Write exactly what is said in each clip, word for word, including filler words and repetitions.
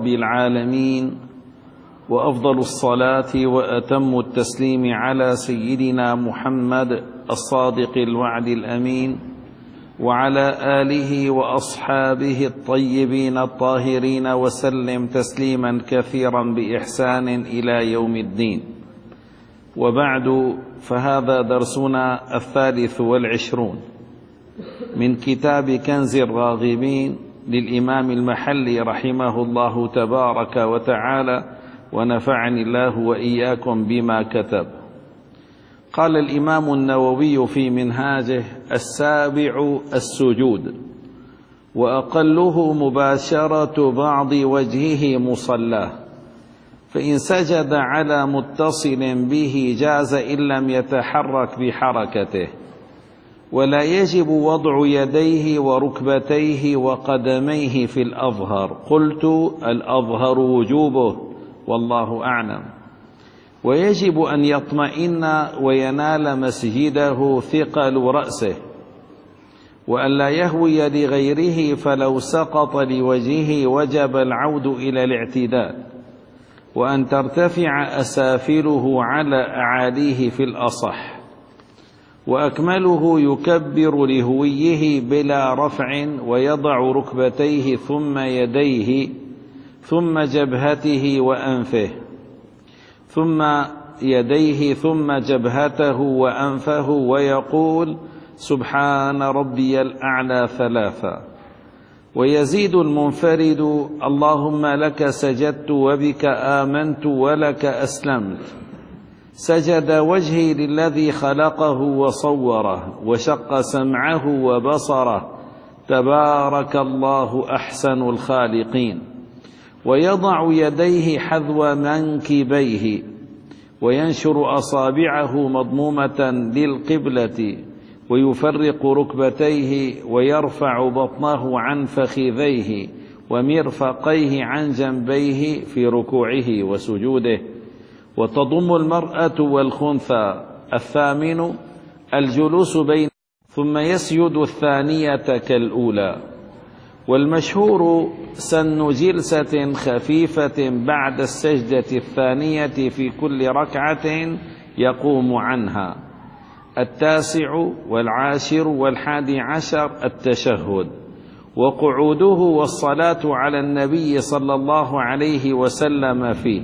العالمين، وأفضل الصلاة وأتم التسليم على سيدنا محمد الصادق الوعد الأمين، وعلى آله وأصحابه الطيبين الطاهرين، وسلم تسليما كثيرا بإحسان إلى يوم الدين. وبعد، فهذا درسنا الثالث والعشرون من كتاب كنز الراغبين للإمام المحلي رحمه الله تبارك وتعالى، ونفعني الله وإياكم بما كتب. قال الإمام النووي في منهاجه: السابع السجود، وأقله مباشرة بعض وجهه مصلاه، فإن سجد على متصل به جاز إن لم يتحرك بحركته، ولا يجب وضع يديه وركبتيه وقدميه في الأظهر. قلت: الأظهر وجوبه والله أعلم. ويجب أن يطمئن وينال مسجده ثقل رأسه، وأن لا يهوي لغيره، فلو سقط لوجهه وجب العود إلى الاعتدال، وأن ترتفع أسافله على أعاليه في الأصح، وأكمله يكبر لهويه بلا رفع، ويضع ركبتيه ثم يديه ثم جبهته وأنفه، ثم يديه ثم جبهته وأنفه، ويقول: سبحان ربي الأعلى ثلاثا. ويزيد المنفرد: اللهم لك سجدت وبك آمنت ولك أسلمت. سجد وجهي للذي خلقه وصوره، وشق سمعه وبصره، تبارك الله أحسن الخالقين. ويضع يديه حذو منكبيه، وينشر أصابعه مضمومة للقبلة، ويفرق ركبتيه، ويرفع بطنه عن فخذيه ومرفقيه عن جنبيه في ركوعه وسجوده. وتضم المرأة والخنثى. الثامن الجلوس بين، ثم يسجد الثانية كالأولى. والمشهور سن جلسة خفيفة بعد السجدة الثانية في كل ركعة يقوم عنها. التاسع والعاشر والحادي عشر التشهد، وقعوده والصلاة على النبي صلى الله عليه وسلم فيه.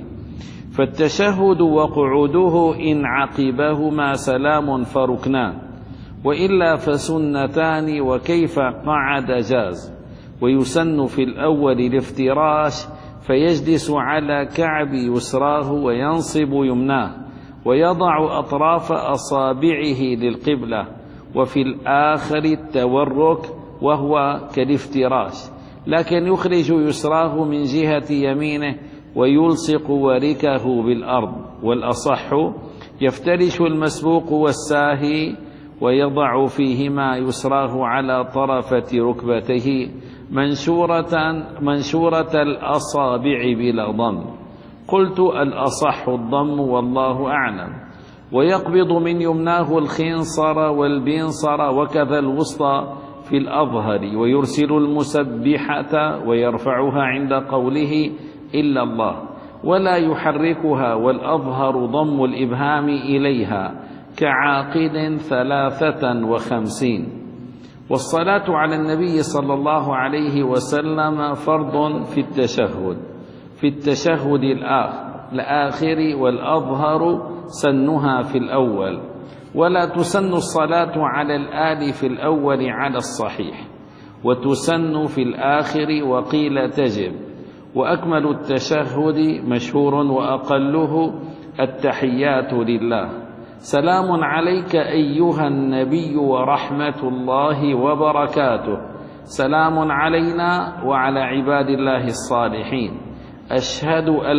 فالتشهد وقعوده إن عقبهما سلام فركنان، وإلا فسنتان، وكيف قعد جاز. ويسن في الأول الافتراش، فيجلس على كعب يسراه وينصب يمناه، ويضع أطراف أصابعه للقبلة. وفي الآخر التورك، وهو كالافتراش، لكن يخرج يسراه من جهة يمينه ويلصق وركه بالأرض. والأصح يفترش المسبوق والساهي، ويضع فيهما يسراه على طرفة ركبته منشورة, منشورة الأصابع بلا ضم. قلت: الأصح الضم والله أعلم. ويقبض من يمناه الخنصر والبنصر، وكذا الوسطى في الأظهر، ويرسل المسبحة ويرفعها عند قوله إلا الله، ولا يحركها. والأظهر ضم الإبهام إليها كعاقد ثلاثة وخمسين. والصلاة على النبي صلى الله عليه وسلم فرض في التشهد في التشهد الآخر، والأظهر سنها في الأول. ولا تسن الصلاة على الآل في الأول على الصحيح، وتسن في الآخر، وقيل تجب. وأكمل التشهد مشهور، وأقله التحيات لله. سلام عليك أيها النبي ورحمة الله وبركاته. سلام علينا وعلى عباد الله الصالحين. أشهد أن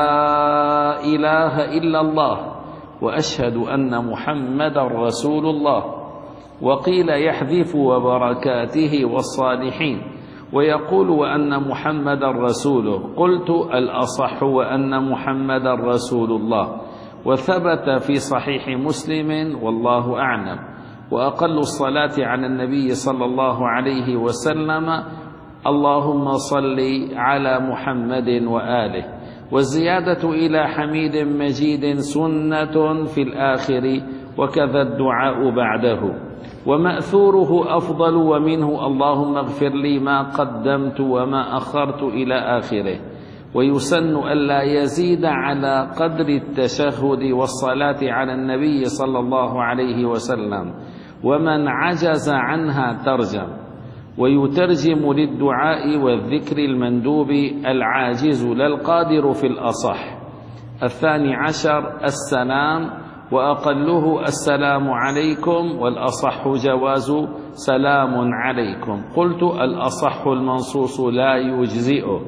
لا إله إلا الله، وأشهد أن محمدا رسول الله. وقيل يحذف وبركاته والصالحين، ويقول وأن محمدا رسوله. قلت: الأصح وأن محمدا رسول الله، وثبت في صحيح مسلم والله أعلم. وأقل الصلاة على النبي صلى الله عليه وسلم اللهم صل على محمد وآله. والزيادة إلى حميد مجيد سنة في الآخر، وكذا الدعاء بعده. ومأثوره أفضل، ومنه اللهم اغفر لي ما قدمت وما أخرت إلى آخره. ويسن ألا يزيد على قدر التشهد والصلاة على النبي صلى الله عليه وسلم، ومن عجز عنها ترجم. ويترجم للدعاء والذكر المندوب العاجز لا القادر في الأصح. الثاني عشر السلام، وأقله السلام عليكم، والأصح جواز سلام عليكم. قلت الأصح المنصوص لا يجزئه،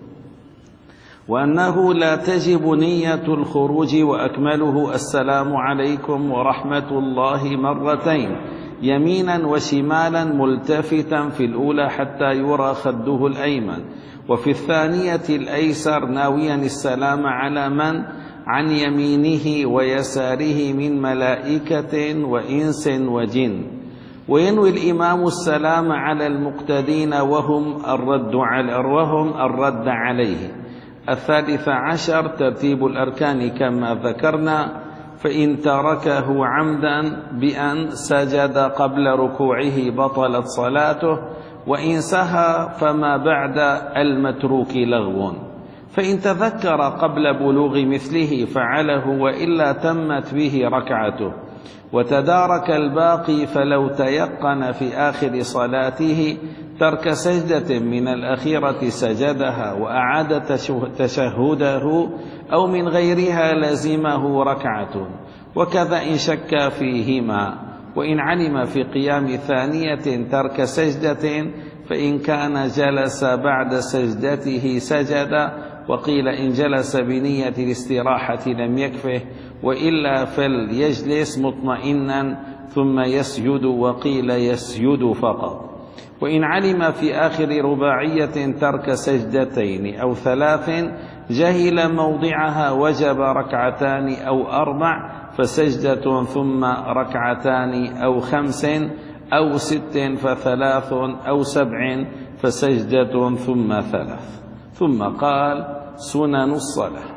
وأنه لا تجب نية الخروج، وأكمله السلام عليكم ورحمة الله مرتين يمينا وشمالا ملتفتا في الأولى حتى يرى خده الأيمن، وفي الثانية الأيسر ناويا السلام على من عن يمينه ويساره من ملائكة وإنس وجن. وينوي الإمام السلام على المقتدين وهم الرد على وهم الرد عليه. الثالث عشر ترتيب الأركان كما ذكرنا، فإن تركه عمدا بأن سجد قبل ركوعه بطلت صلاته، وإن سهى فما بعد المتروك لغو. فإن تذكر قبل بلوغ مثله فعله، وإلا تمت به ركعته. وتدارك الباقي فلو تيقن في آخر صلاته ترك سجدة من الأخيرة سجدها وأعاد تشهده، أو من غيرها لزمه ركعة، وكذا إن شك فيهما. وإن علم في قيام ثانية ترك سجدة، فإن كان جلس بعد سجدته سجد، وقيل إن جلس بنية الاستراحة لم يكفه، وإلا فليجلس مطمئنا ثم يسجد، وقيل يسجد فقط. وإن علم في آخر رباعية ترك سجدتين أو ثلاث جهل موضعها وجب ركعتان أو أربع، فسجدة ثم ركعتان، أو خمس أو ست فثلاث، أو سبع فسجدة ثم ثلاث. ثم قال سنن الصلاة.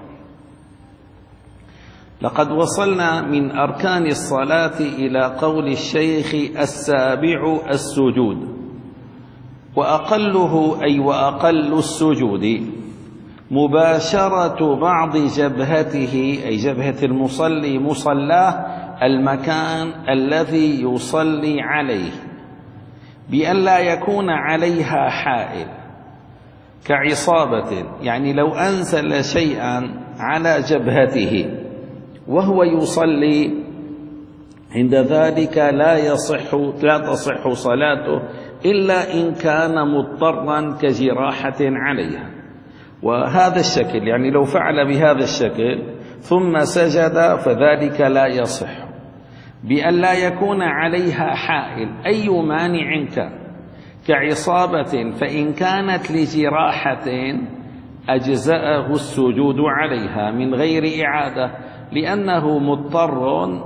لقد وصلنا من أركان الصلاة إلى قول الشيخ السابع السجود. وأقله أي وأقل السجود مباشرة بعض جبهته، أي جبهة المصلي مصلاه، المكان الذي يصلي عليه، بأن لا يكون عليها حائل كعصابة، يعني لو أنزل شيئا على جبهته وهو يصلي، عند ذلك لا يصح لا تصح صلاته إلا إن كان مضطرا كجراحة عليها. وهذا الشكل، يعني لو فعل بهذا الشكل ثم سجد فذلك لا يصح، بأن لا يكون عليها حائل أي مانع كان، كعصابة، فإن كانت لجراحة أجزأه السجود عليها من غير إعادة، لأنه مضطر،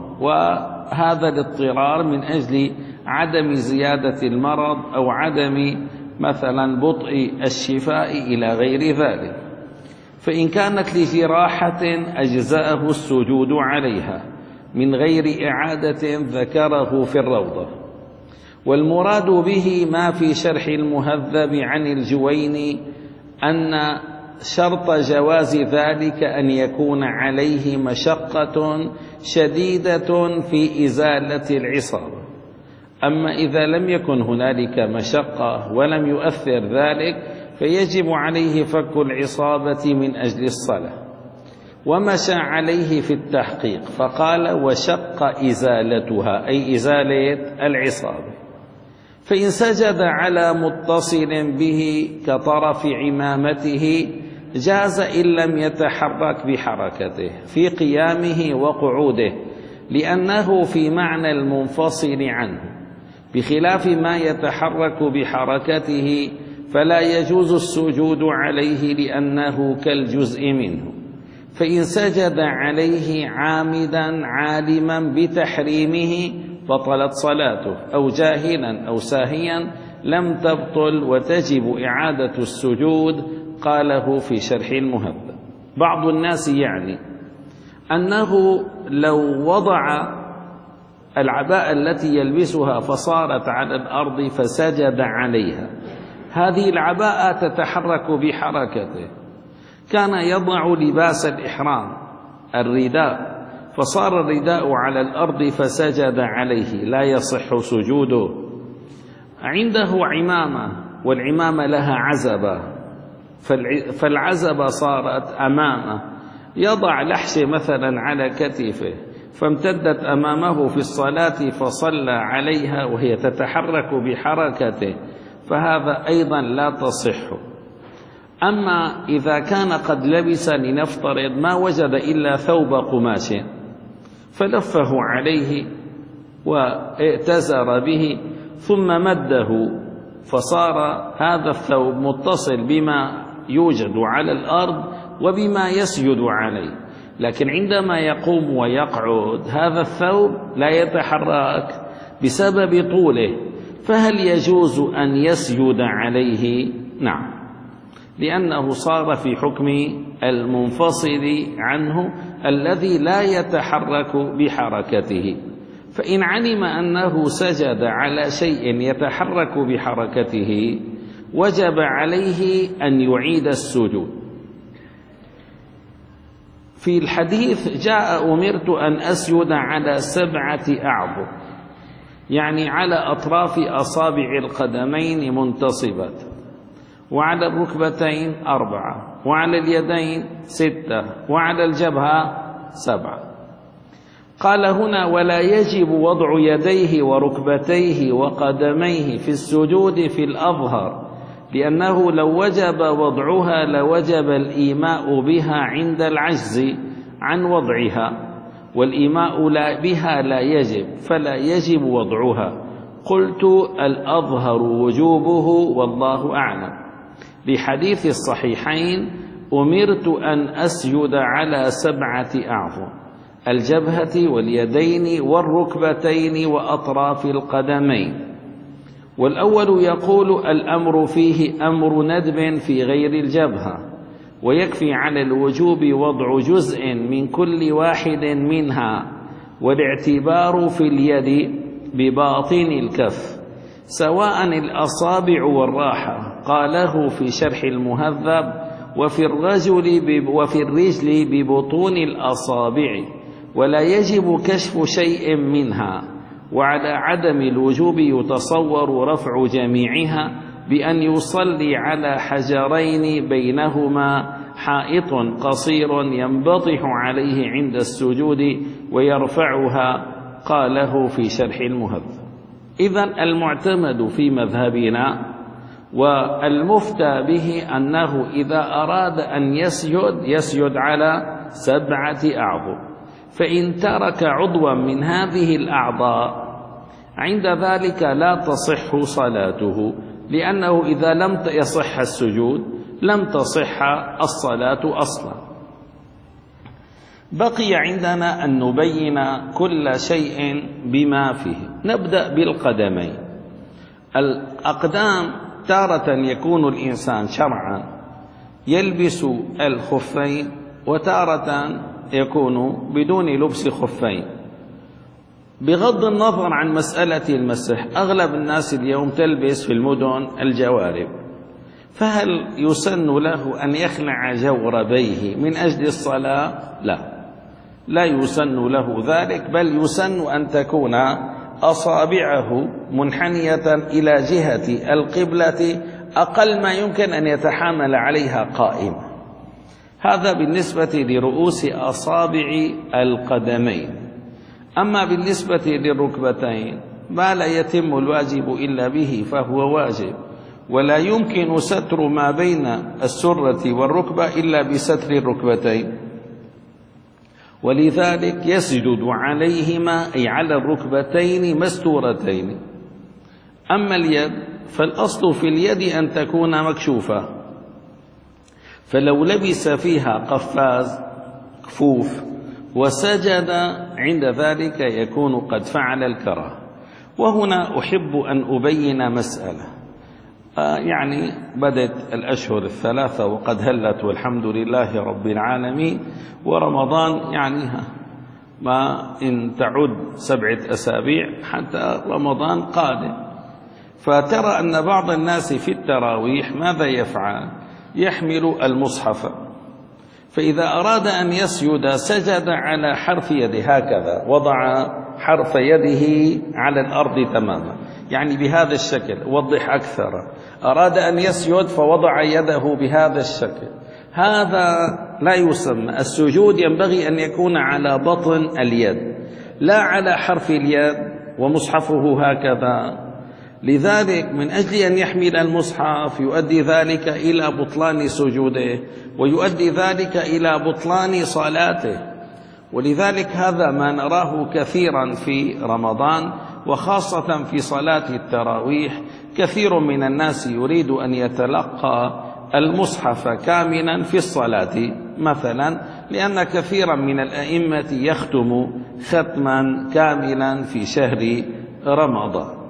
وهذا الاضطرار من أجل عدم زيادة المرض أو عدم مثلا بطء الشفاء إلى غير ذلك. فإن كانت لجراحة أجزأه السجود عليها من غير إعادة، ذكره في الروضة. والمراد به ما في شرح المهذب عن الجويني، أن شرط جواز ذلك أن يكون عليه مشقة شديدة في إزالة العصابة. أما إذا لم يكن هنالك مشقة ولم يؤثر ذلك، فيجب عليه فك العصابة من أجل الصلاة. ومشى عليه في التحقيق فقال وشق إزالتها، أي إزالة العصابة. فإن سجد على متصل به كطرف عمامته جاز إن لم يتحرك بحركته في قيامه وقعوده، لأنه في معنى المنفصل عنه، بخلاف ما يتحرك بحركته فلا يجوز السجود عليه لأنه كالجزء منه. فإن سجد عليه عامدا عالما بتحريمه بطلت صلاته، أو جاهلا أو ساهيا لم تبطل وتجب إعادة السجود، قاله في شرح المهذب. بعض الناس يعني أنه لو وضع العباءة التي يلبسها فصارت على الأرض فسجد عليها، هذه العباءة تتحرك بحركته. كان يضع لباس الإحرام الرداء فصار الرداء على الأرض فسجد عليه، لا يصح سجوده. عنده عمامة والعمامة لها عزبة، فالعزبة صارت أمامه، يضع لحشة مثلا على كتفه فامتدت أمامه في الصلاة فصلى عليها وهي تتحرك بحركته، فهذا أيضا لا تصح. أما إذا كان قد لبس لنفترض ما وجد إلا ثوب قماش فلفه عليه وائتزر به ثم مده فصار هذا الثوب متصل بما يوجد على الأرض وبما يسجد عليه، لكن عندما يقوم ويقعد هذا الثوب لا يتحرك بسبب طوله، فهل يجوز أن يسجد عليه؟ نعم، لأنه صار في حكم المنفصل عنه الذي لا يتحرك بحركته. فإن علم أنه سجد على شيء يتحرك بحركته وجب عليه أن يعيد السجود. في الحديث جاء أمرت أن أسجد على سبعة أعضاء، يعني على أطراف أصابع القدمين منتصبة، وعلى الركبتين أربعة، وعلى اليدين ستة، وعلى الجبهة سبعة. قال هنا: ولا يجب وضع يديه وركبتيه وقدميه في السجود في الأظهر، لأنه لو وجب وضعها لوجب الإيماء بها عند العجز عن وضعها، والإيماء لا بها لا يجب، فلا يجب وضعها. قلت: الأظهر وجوبه والله أعلم، بحديث الصحيحين: أمرت أن أسجد على سبعة أعضاء: الجبهة واليدين والركبتين وأطراف القدمين. والأول يقول: الأمر فيه أمر ندب في غير الجبهة، ويكفي على الوجوب وضع جزء من كل واحد منها، والاعتبار في اليد بباطن الكف سواء الأصابع والراحة، قاله في شرح المهذب: وفي الرجل وفي الرجل ببطون الأصابع، ولا يجب كشف شيء منها. وعلى عدم الوجوب يتصور رفع جميعها بأن يصلي على حجرين بينهما حائط قصير ينبطح عليه عند السجود ويرفعها، قاله في شرح المهذب. إذن المعتمد في مذهبنا والمفتى به أنه إذا أراد أن يسجد يسجد على سبعة أعضاء، فإن ترك عضوا من هذه الأعضاء عند ذلك لا تصح صلاته، لأنه إذا لم يصح السجود لم تصح الصلاة أصلا. بقي عندنا أن نبين كل شيء بما فيه. نبدأ بالقدمين. الأقدام تارة يكون الإنسان شرعا يلبس الخفين، وتارة يكون بدون لبس خفين. بغض النظر عن مسألة المسح، أغلب الناس اليوم تلبس في المدن الجوارب، فهل يسن له أن يخلع جوربيه من أجل الصلاة؟ لا، لا يسن له ذلك، بل يسن أن تكون أصابعه منحنية إلى جهة القبلة أقل ما يمكن أن يتحامل عليها قائمة. هذا بالنسبة لرؤوس أصابع القدمين. أما بالنسبة للركبتين ما لا يتم الواجب إلا به فهو واجب، ولا يمكن ستر ما بين السرة والركبة إلا بستر الركبتين، ولذلك يسجد عليهما أي على الركبتين مستورتين. أما اليد فالأصل في اليد أن تكون مكشوفة، فلو لبس فيها قفاز كفوف وسجد عند ذلك يكون قد فعل الكراهة. وهنا أحب أن أبين مسألة: يعني بدت الأشهر الثلاثة وقد هلت والحمد لله رب العالمين، ورمضان يعني ما إن تعد سبعة أسابيع حتى رمضان قادم. فترى أن بعض الناس في التراويح ماذا يفعل؟ يحمل المصحف، فإذا أراد أن يسجد سجد على حرف يده هكذا، وضع حرف يده على الأرض تماما، يعني بهذا الشكل. وضح أكثر، أراد أن يسجد فوضع يده بهذا الشكل. هذا لا يسمى السجود، ينبغي أن يكون على بطن اليد لا على حرف اليد ومصحفه هكذا. لذلك من أجل أن يحمل المصحف يؤدي ذلك إلى بطلان سجوده، ويؤدي ذلك إلى بطلان صلاته. ولذلك هذا ما نراه كثيرا في رمضان، وخاصة في صلاة التراويح. كثير من الناس يريد أن يتلقى المصحف كاملا في الصلاة مثلا، لأن كثيرا من الأئمة يختم ختما كاملا في شهر رمضان.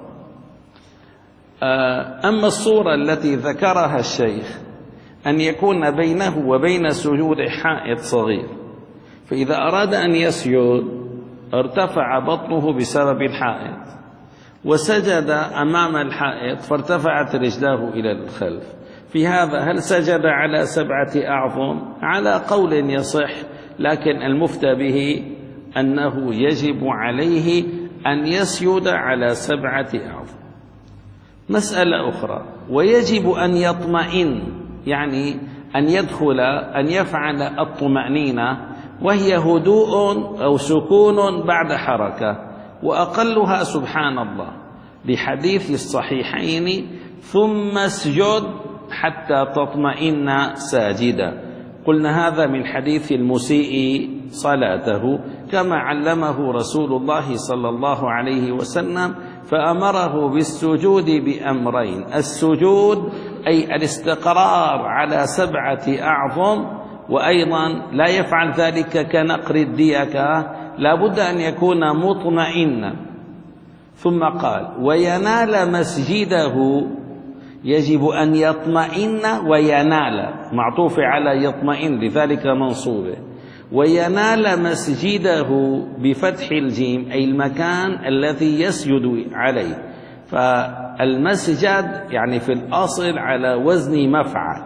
أما الصورة التي ذكرها الشيخ أن يكون بينه وبين سجود حائط صغير، فإذا أراد أن يسجد ارتفع بطنه بسبب الحائط وسجد أمام الحائط فارتفعت رجلاه إلى الخلف، في هذا هل سجد على سبعة أعظم؟ على قول يصح، لكن المفتى به أنه يجب عليه أن يسجد على سبعة أعظم. مسألة أخرى، ويجب أن يطمئن، يعني أن يدخل أن يفعل الطمأنينة، وهي هدوء أو سكون بعد حركة، وأقلها سبحان الله، بحديث الصحيحين ثم اسجد حتى تطمئن ساجدا. قلنا هذا من حديث المسيء صلاته، كما علمه رسول الله صلى الله عليه وسلم، فأمره بالسجود بأمرين: السجود أي الاستقرار على سبعة أعظم، وأيضا لا يفعل ذلك كنقر الديكة، لا بد أن يكون مطمئنا. ثم قال: وينال مسجده، يجب أن يطمئن وينال، معطوف على يطمئن لذلك منصوبه. وينال مسجده بفتح الجيم، أي المكان الذي يسجد عليه. فالمسجد يعني في الأصل على وزن مفعل،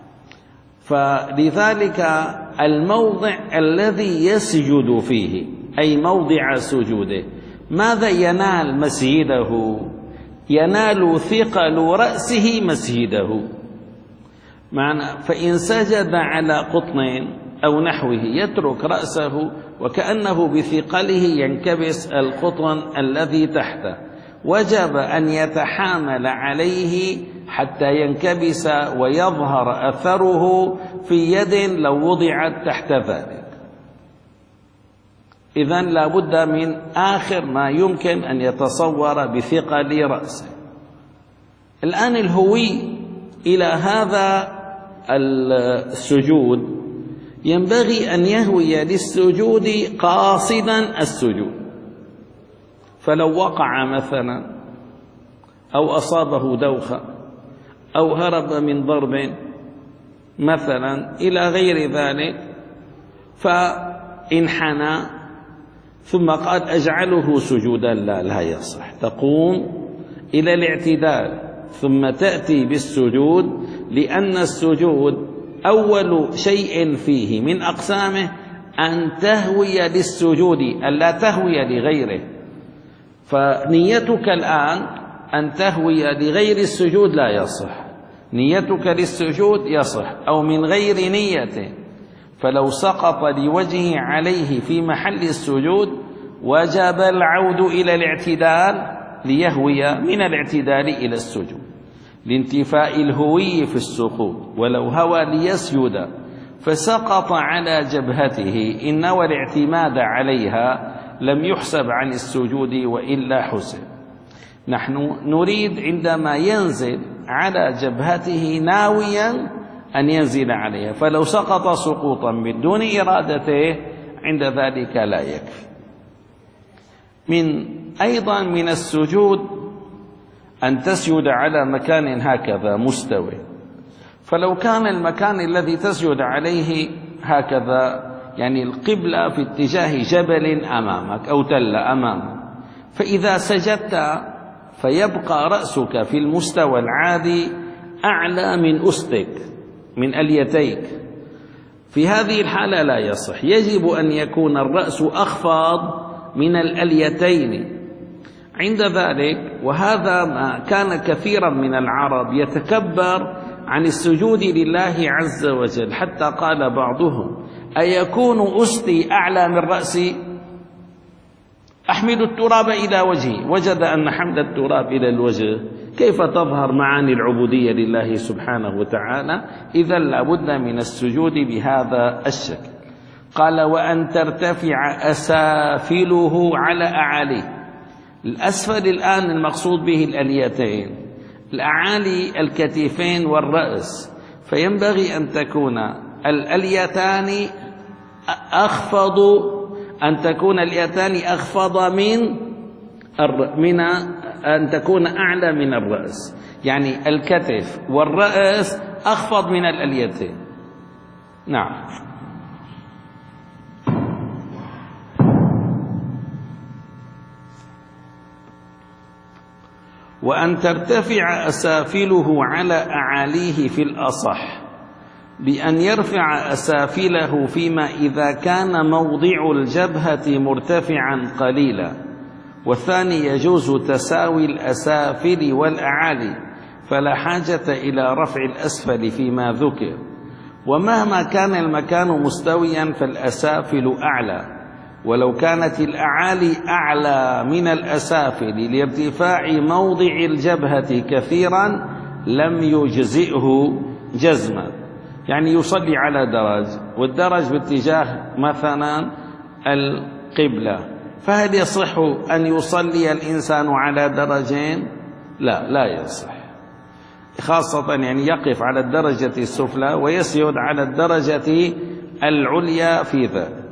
فلذلك الموضع الذي يسجد فيه أي موضع سجوده. ماذا ينال مسجده؟ ينال ثقل رأسه مسجده، معنى فإن سجد على قطن أو نحوه يترك رأسه وكأنه بثقله ينكبس القطن الذي تحته، وجب أن يتحامل عليه حتى ينكبس ويظهر أثره في يد لو وضعت تحت ذلك. إذن لا بد من آخر ما يمكن أن يتصور بثقل رأسه. الآن الهوي إلى هذا السجود ينبغي أن يهوي للسجود قاصدا السجود، فلو وقع مثلا أو أصابه دوخة أو هرب من ضرب مثلا إلى غير ذلك، فانحنى ثم قال أجعله سجودا، لا لا يصح. تقوم إلى الاعتدال ثم تأتي بالسجود، لأن السجود أول شيء فيه من أقسامه أن تهوي للسجود، ألا تهوي لغيره. فنيتك الآن أن تهوي لغير السجود لا يصح، نيتك للسجود يصح أو من غير نيته. فلو سقط لوجهه عليه في محل السجود وجب العود إلى الاعتدال ليهوي من الاعتدال إلى السجود لانتفاء الهوي في السقوط. ولو هوى ليسجد فسقط على جبهته إن نوى الاعتماد عليها لم يحسب عن السجود وإلا حسب. نحن نريد عندما ينزل على جبهته ناويا أن ينزل عليها، فلو سقط سقوطا من دون إرادته عند ذلك لا يكفي. من أيضا من السجود أن تسجد على مكان هكذا مستوي، فلو كان المكان الذي تسجد عليه هكذا يعني القبلة في اتجاه جبل أمامك أو تلة أمامك، فإذا سجدت فيبقى رأسك في المستوى العادي أعلى من أسدك من أليتيك، في هذه الحالة لا يصح، يجب أن يكون الرأس أخفض من الأليتين. عند ذلك وهذا ما كان كثيرا من العرب يتكبر عن السجود لله عز وجل، حتى قال بعضهم: أيكون أسدي أعلى من رأسي؟ أحمد التراب إلى وجهي، وجد أن حمد التراب إلى الوجه كيف تظهر معاني العبودية لله سبحانه وتعالى؟ إذا لابد من السجود بهذا الشكل. قال: وأن ترتفع أسافله على أعاليه. الأسفل الآن المقصود به الأليتين، الأعالي الكتفين والرأس، فينبغي أن تكون الأليتان أخفض أن تكون اليتان أخفض من من أن تكون أعلى من الرأس، يعني الكتف والرأس أخفض من الأليتين. نعم. وأن ترتفع أسافله على أعاليه في الأصح، بأن يرفع أسافله فيما إذا كان موضع الجبهة مرتفعا قليلا، والثاني يجوز تساوي الأسافل والأعالي، فلا حاجة إلى رفع الأسفل فيما ذكر. ومهما كان المكان مستويا فالأسافل أعلى، ولو كانت الأعالي أعلى من الأسافل لارتفاع موضع الجبهة كثيرا لم يجزئه جزما، يعني يصلي على درج، والدرج باتجاه مثلا القبلة، فهل يصح أن يصلي الإنسان على درجين؟ لا، لا يصح، خاصة يعني يقف على الدرجة السفلى ويسجد على الدرجة العليا في ذلك.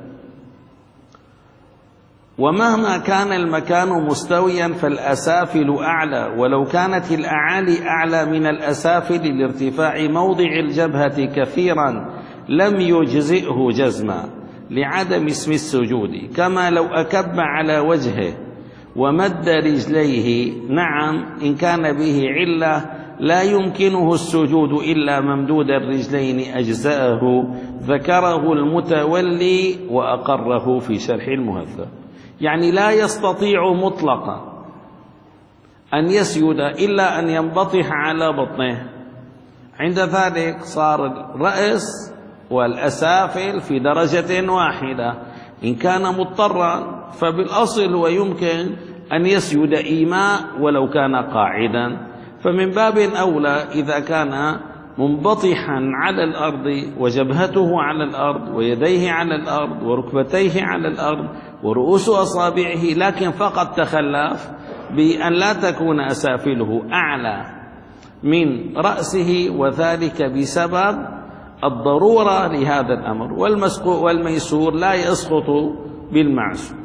ومهما كان المكان مستويا فالأسافل أعلى، ولو كانت الأعالي أعلى من الأسافل لارتفاع موضع الجبهة كثيرا لم يجزئه جزما لعدم اسم السجود، كما لو أكب على وجهه ومد رجليه. نعم، إن كان به علة لا يمكنه السجود إلا ممدود الرجلين أجزأه، ذكره المتولي وأقره في شرح المهذب. يعني لا يستطيع مطلقا أن يسجد إلا أن ينبطح على بطنه، عند ذلك صار الرأس والأسافل في درجة واحدة. إن كان مضطرا فبالأصل ويمكن أن يسجد إيماء ولو كان قاعدا، فمن باب أولى إذا كان منبطحا على الأرض وجبهته على الأرض ويديه على الأرض وركبتيه على الأرض ورؤوس أصابعه، لكن فقط تخلف بأن لا تكون أسافله أعلى من رأسه، وذلك بسبب الضرورة لهذا الأمر، والميسور لا يسقط بالمعسور.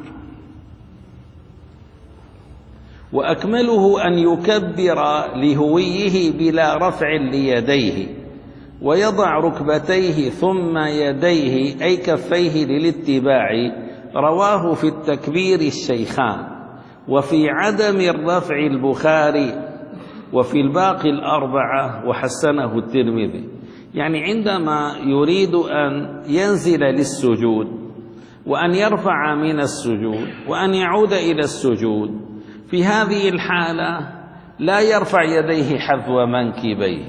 وأكمله أن يكبر لهويه بلا رفع ليديه، ويضع ركبتيه ثم يديه أي كفيه للاتباع، رواه في التكبير الشيخان، وفي عدم الرفع البخاري، وفي الباقي الأربعة وحسنه الترمذي. يعني عندما يريد أن ينزل للسجود وأن يرفع من السجود وأن يعود إلى السجود، في هذه الحالة لا يرفع يديه حذو منكبيه،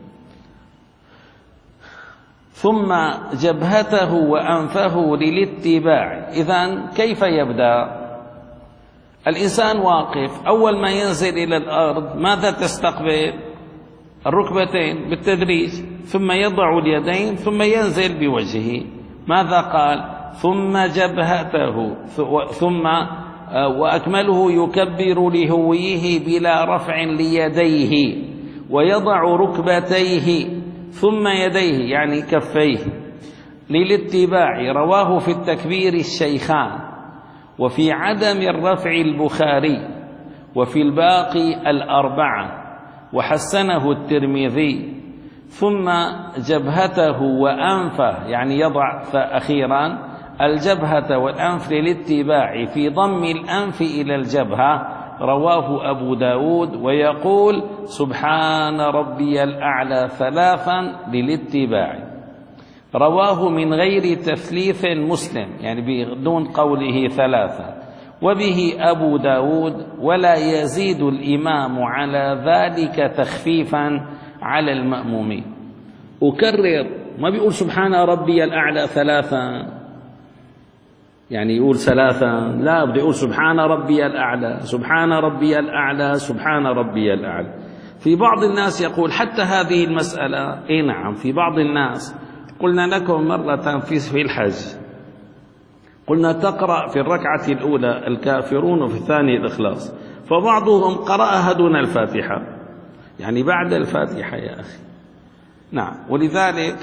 ثم جبهته وأنفه للاتباع. إذن كيف يبدأ؟ الإنسان واقف، أول ما ينزل إلى الأرض ماذا تستقبل؟ الركبتين بالتدريج، ثم يضع اليدين ثم ينزل بوجهه. ماذا قال؟ ثم جبهته، ثم وأكمله يكبر لهويه بلا رفع ليديه، ويضع ركبتيه ثم يديه يعني كفيه للاتباع، رواه في التكبير الشيخان، وفي عدم الرفع البخاري، وفي الباقي الأربعة، وحسنه الترمذي. ثم جبهته وأنفه، يعني يضع أخيرا الجبهة والأنف للاتباع في ضم الأنف إلى الجبهة، رواه أبو داود، ويقول سبحان ربي الأعلى ثلاثا للاتباع. رواه من غير تثليث مسلم، يعني بدون قوله ثلاثا، وبه أبو داود، ولا يزيد الإمام على ذلك تخفيفا على المأمومين. أكرر، ما بيقول سبحان ربي الأعلى ثلاثا يعني يقول ثلاثا، لا، بده يقول سبحان ربي الأعلى، سبحان ربي الأعلى، سبحان ربي الأعلى. في بعض الناس يقول حتى هذه المسألة، إيه نعم، في بعض الناس قلنا لكم مرة في الحج، قلنا تقرأ في الركعة الأولى الكافرون وفي الثانية الإخلاص، فبعضهم قرأها دون الفاتحة، يعني بعد الفاتحة يا أخي. نعم، ولذلك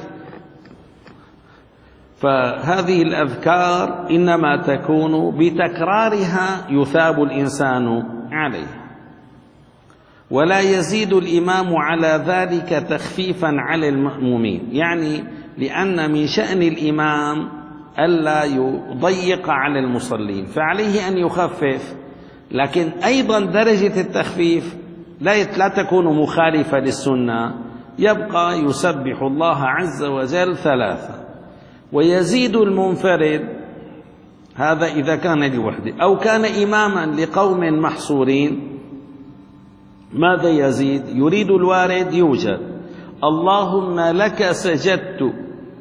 فهذه الأذكار إنما تكون بتكرارها يثاب الإنسان عليها، ولا يزيد الإمام على ذلك تخفيفا على المأمومين، يعني لأن من شأن الإمام ألا يضيق على المصلين، فعليه أن يخفف، لكن أيضا درجة التخفيف لا تكون مخالفة للسنة، يبقى يسبح الله عز وجل ثلاثة. ويزيد المنفرد، هذا إذا كان لوحده أو كان إماما لقوم محصورين، ماذا يزيد؟ يريد الوارد يوجد اللهم لك سجدت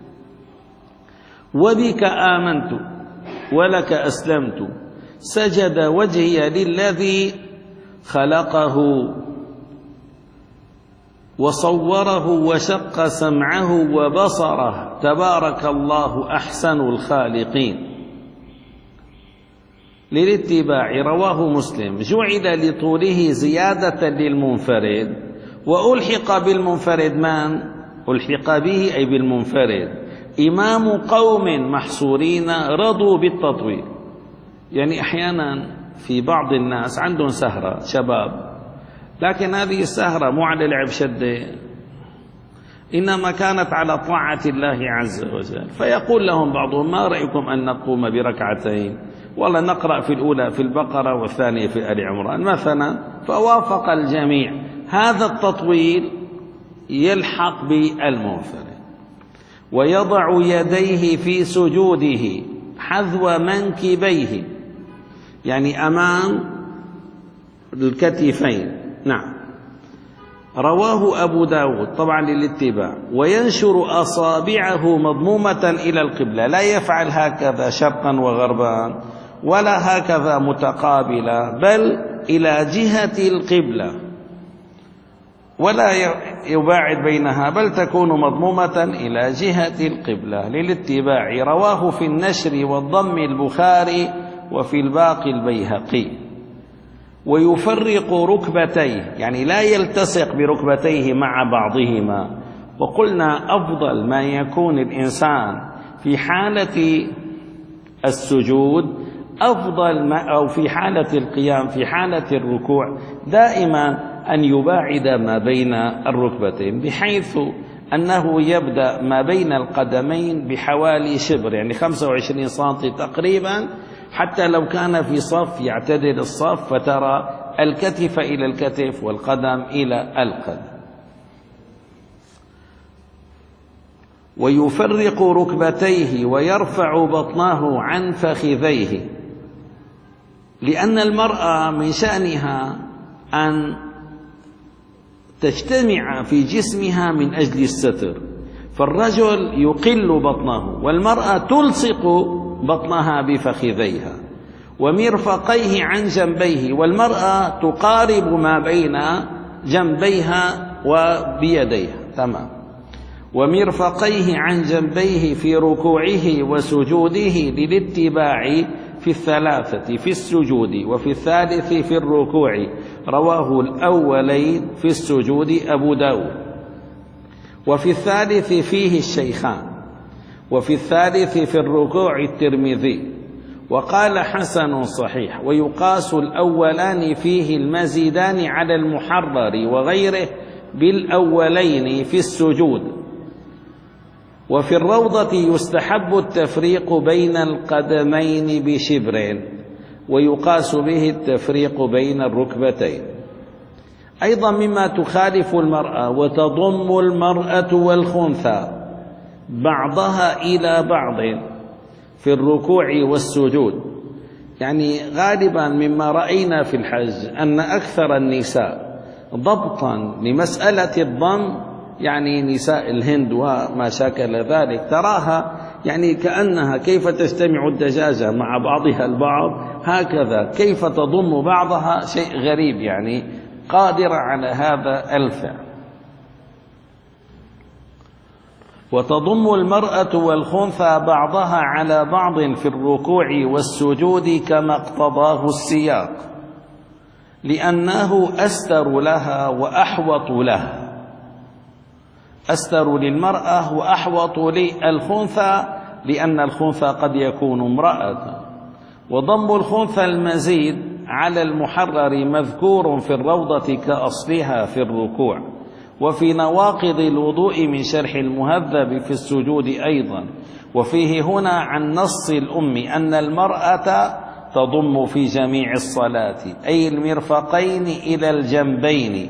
وبك آمنت ولك أسلمت، سجد وجهي للذي خلقه وصوره وشق سمعه وبصره، تبارك الله أحسن الخالقين. للاتباع، رواه مسلم. جعل لطوله زيادة للمنفرد، وألحق بالمنفرد من؟ ألحق به أي بالمنفرد إمام قوم محصورين رضوا بالتطويل. يعني أحيانا في بعض الناس عندهم سهرة شباب، لكن هذه السهرة مو على لعب شدة، إنما كانت على طاعة الله عز وجل، فيقول لهم بعضهم ما رأيكم أن نقوم بركعتين؟ والله نقرأ في الأولى في البقرة والثانية في آل عمران مثلا، فوافق الجميع. هذا التطويل يلحق بالمنفرد. ويضع يديه في سجوده حذو منكبيه، يعني أمام الكتفين. نعم، رواه أبو داود طبعا للاتباع. وينشر أصابعه مضمومة إلى القبلة، لا يفعل هكذا شرقا وغربا ولا هكذا متقابلة، بل إلى جهة القبلة، ولا يباعد بينها، بل تكون مضمومة إلى جهة القبلة للاتباع. رواه في النشر والضم البخاري، وفي الباقي البيهقي. ويفرق ركبتيه، يعني لا يلتصق بركبتيه مع بعضهما. وقلنا أفضل ما يكون الإنسان في حالة السجود، أفضل ما أو في حالة القيام، في حالة الركوع، دائما أن يباعد ما بين الركبتين، بحيث أنه يبدأ ما بين القدمين بحوالي شبر، يعني خمسة وعشرين سنتي تقريبا، حتى لو كان في صف يعتدل الصف، فترى الكتف إلى الكتف والقدم إلى القدم. ويفرق ركبتيه ويرفع بطنه عن فخذيه، لأن المرأة من شأنها أن تجتمع في جسمها من أجل الستر، فالرجل يقل بطنه والمرأة تلصق بطنها بفخذيها، ومرفقيه عن جنبيه، والمرأة تقارب ما بين جنبيها وبيديها، تمام. ومرفقيه عن جنبيه في ركوعه وسجوده للاتباع في الثلاثة في السجود، وفي الثالث في الركوع. رواه الأولين في السجود أبو داود، وفي الثالث فيه الشيخان، وفي الثالث في الركوع الترمذي، وقال حسن صحيح. ويقاس الأولان فيه المزيدان على المحرر وغيره بالأولين في السجود. وفي الروضة يستحب التفريق بين القدمين بشبر، ويقاس به التفريق بين الركبتين. أيضا مما تخالف المرأة وتضم المرأة والخنثى بعضها إلى بعض في الركوع والسجود. يعني غالبا مما رأينا في الحج أن أكثر النساء ضبطا لمسألة الضم، يعني نساء الهند وما شاكل ذلك، تراها يعني كأنها كيف تجتمع الدجاجة مع بعضها البعض هكذا، كيف تضم بعضها، شيء غريب، يعني قادرة على هذا الفعل. وتضم المرأة والخنثى بعضها على بعض في الركوع والسجود كما اقتضاه السياق، لأنه أستر لها وأحوط لها. أستر للمرأة وأحوط للخنثى، لأن الخنثى قد يكون امرأة. وضم الخنثى المزيد على المحرر مذكور في الروضة كأصلها في الركوع، وفي نواقض الوضوء من شرح المهذب في السجود أيضا. وفيه هنا عن نص الأم أن المرأة تضم في جميع الصلاة، أي المرفقين إلى الجنبين.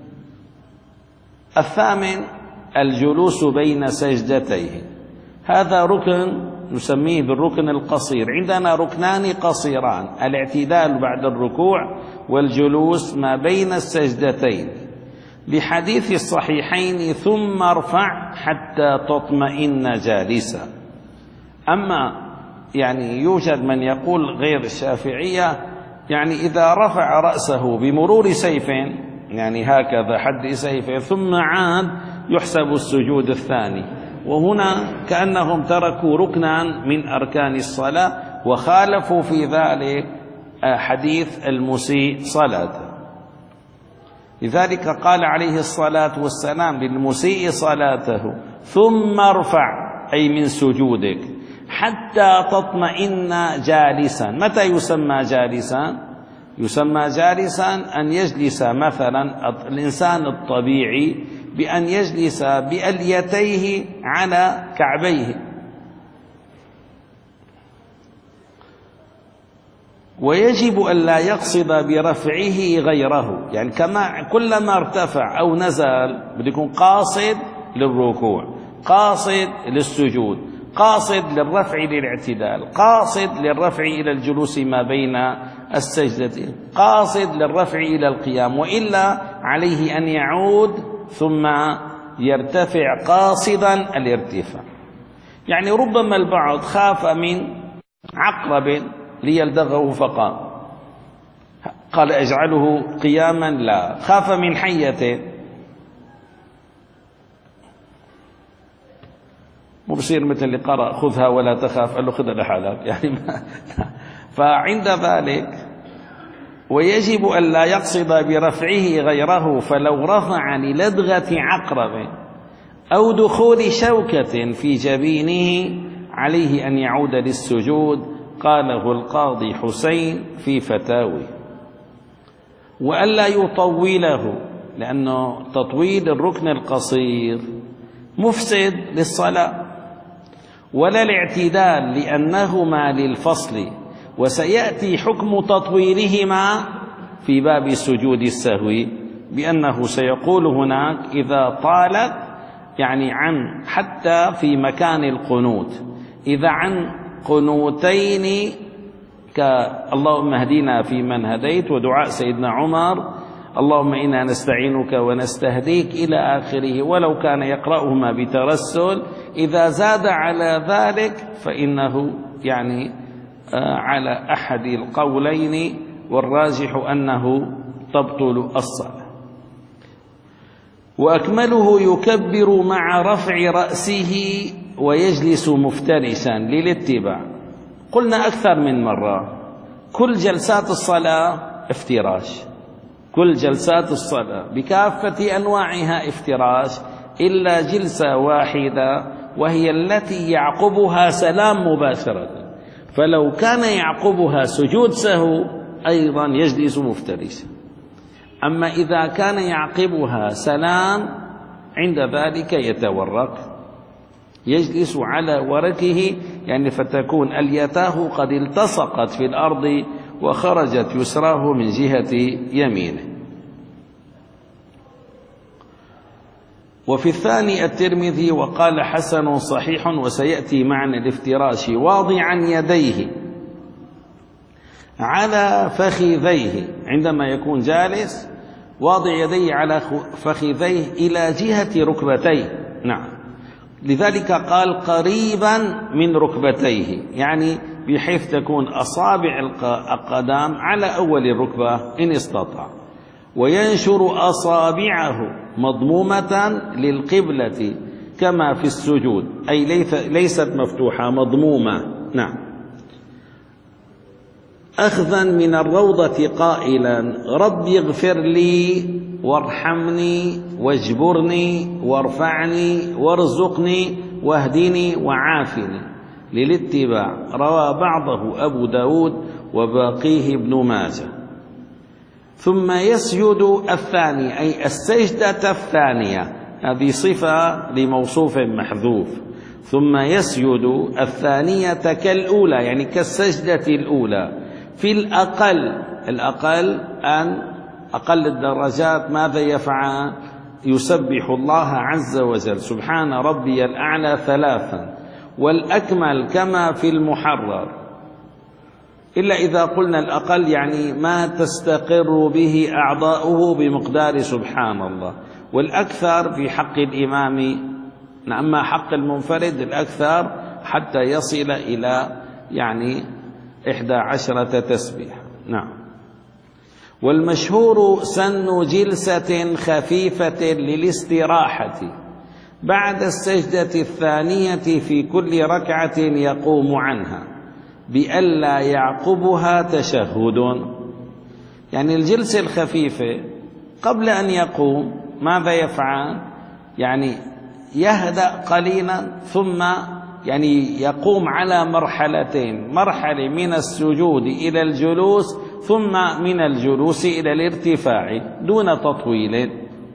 الثامن الجلوس بين سجدتيه، هذا ركن نسميه بالركن القصير. عندنا ركنان قصيران: الاعتدال بعد الركوع والجلوس ما بين السجدتين، لحديث الصحيحين ثم ارفع حتى تطمئن جالسا. أما يعني يوجد من يقول غير الشافعية، يعني إذا رفع رأسه بمرور سيف، يعني هكذا حد سيف، ثم عاد يحسب السجود الثاني. وهنا كأنهم تركوا ركنا من أركان الصلاة وخالفوا في ذلك حديث المسيء صلاته. لذلك قال عليه الصلاة والسلام للمسيء صلاته: ثم ارفع، أي من سجودك، حتى تطمئن جالسا. متى يسمى جالسا؟ يسمى جالسا أن يجلس مثلا الإنسان الطبيعي بأن يجلس بأليتيه على كعبيه. ويجب أن لا يقصد برفعه غيره، يعني كما كلما ارتفع أو نزل بده يكون قاصد للركوع، قاصد للسجود، قاصد للرفع للاعتدال، قاصد للرفع إلى الجلوس ما بين السجدتين، قاصد للرفع إلى القيام، وإلا عليه أن يعود ثم يرتفع قاصدا الارتفاع. يعني ربما البعض خاف من عقرب ليلدغه فقام، قال اجعله قياما، لا، خاف من حية، مو بصير مثل اللي قرأ خذها ولا تخاف، قال له خذها لحالك، يعني ما فعند ذلك ويجب أن لا يقصد برفعه غيره، فلو رفع للدغة عقرب أو دخول شوكة في جبينه عليه أن يعود للسجود، قاله القاضي حسين في فتاوي. وألا يطوله، لأنه تطويل الركن القصير مفسد للصلاة، ولا الاعتدال لأنهما للفصل، وسيأتي حكم تطويلهما في باب سجود السهو، بأنه سيقول هناك إذا طالت، يعني عن حتى في مكان القنوت، إذا عن قنوتين كاللهم اهدنا فيمن هديت ودعاء سيدنا عمر اللهم إنا نستعينك ونستهديك إلى آخره، ولو كان يقرأهما بترسل، إذا زاد على ذلك فإنه يعني على أحد القولين، والراجح أنه تبطل الصلاة. وأكمله يكبر مع رفع رأسه ويجلس مفترسا للاتباع. قلنا أكثر من مرة كل جلسات الصلاة افتراش، كل جلسات الصلاة بكافة أنواعها افتراش، إلا جلسة واحدة وهي التي يعقبها سلام مباشرة، فلو كان يعقبها سجود سهو أيضا يجلس مفترشا. أما إذا كان يعقبها سلام عند ذلك يتورك، يجلس على وركه، يعني فتكون اليتاه قد التصقت في الأرض وخرجت يسراه من جهة يمينه. وفي الثاني الترمذي وقال حسن صحيح، وسيأتي معنى الافتراش واضعا يديه على فخذيه، عندما يكون جالس واضع يديه على فخذيه إلى جهة ركبتيه. نعم، لذلك قال قريبا من ركبتيه، يعني بحيث تكون أصابع القدم على أول الركبة إن استطاع، وينشر أصابعه مضمومة للقبلة كما في السجود، أي ليست مفتوحة، مضمومة. نعم، أخذا من الروضة قائلا رب اغفر لي وارحمني واجبرني وارفعني وارزقني واهدني وعافني للاتباع. روى بعضه أبو داود وباقيه ابن ماجه. ثم يسجد الثاني، أي السجدة الثانية، هذه صفة لموصوف محذوف. ثم يسجد الثانية كالأولى، يعني كالسجدة الأولى. في الأقل، الأقل أن أقل الدرجات ماذا يفعل؟ يسبح الله عز وجل سبحان ربي الأعلى ثلاثا. والأكمل كما في المحرر، إلا إذا قلنا الأقل يعني ما تستقر به أعضاؤه بمقدار سبحان الله. والأكثر في حق الإمام، أما حق المنفرد الأكثر حتى يصل إلى يعني إحدى عشرة تسبيح. نعم. والمشهور سن جلسة خفيفة للاستراحة بعد السجدة الثانية في كل ركعة يقوم عنها بألا يعقبها تشهد. يعني الجلسة الخفيفة قبل أن يقوم ماذا يفعل؟ يعني يهدأ قليلا، ثم يعني يقوم على مرحلتين، مرحلة من السجود إلى الجلوس، ثم من الجلوس إلى الارتفاع دون تطويل،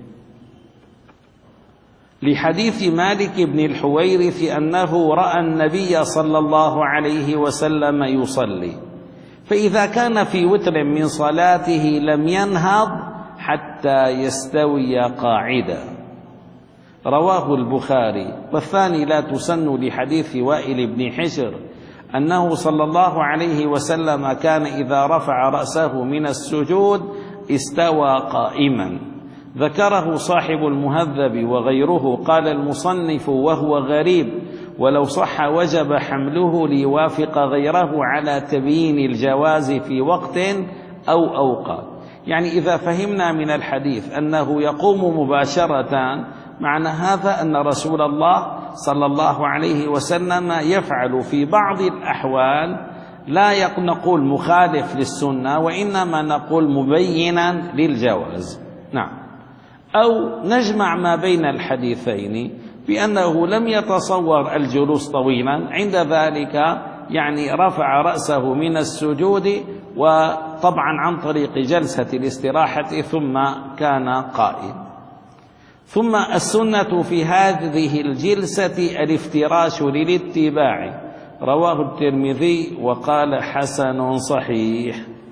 لحديث مالك بن الحويرث أنه رأى النبي صلى الله عليه وسلم يصلي، فإذا كان في وتر من صلاته لم ينهض حتى يستوي قاعدا. رواه البخاري. والثاني لا تسن لحديث وائل بن حجر أنه صلى الله عليه وسلم كان إذا رفع رأسه من السجود استوى قائما. ذكره صاحب المهذب وغيره. قال المصنف وهو غريب، ولو صح وجب حمله ليوافق غيره على تبيين الجواز في وقت أو أوقات. يعني إذا فهمنا من الحديث أنه يقوم مباشرة، معنى هذا أن رسول الله صلى الله عليه وسلم يفعل في بعض الأحوال لا نقول مخالف للسنة، وإنما نقول مبينا للجواز. نعم. أو نجمع ما بين الحديثين بأنه لم يتصور الجلوس طويلا، عند ذلك يعني رفع رأسه من السجود، وطبعا عن طريق جلسة الاستراحة ثم كان قائم. ثم السنة في هذه الجلسة الافتراش للاتباع. رواه الترمذي وقال حسن صحيح.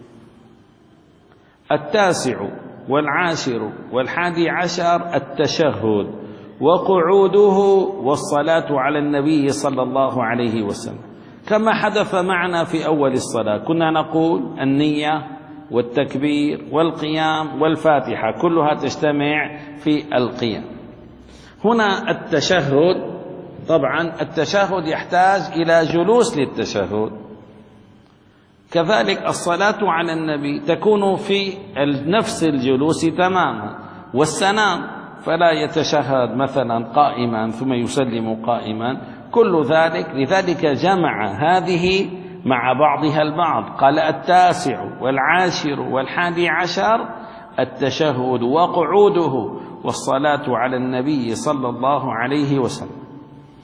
التاسع والعاشر والحادي عشر التشهد وقعوده والصلاة على النبي صلى الله عليه وسلم، كما حدث معنا في أول الصلاة. كنا نقول النية والتكبير والقيام والفاتحة كلها تجتمع في القيام. هنا التشهد، طبعا التشهد يحتاج إلى جلوس للتشهد. كذلك الصلاة على النبي تكون في نفس الجلوس تماما. والسلام فلا يتشهد مثلا قائما ثم يسلم قائما، كل ذلك. لذلك جمع هذه مع بعضها البعض. قال التاسع والعاشر والحادي عشر التشهد وقعوده والصلاة على النبي صلى الله عليه وسلم.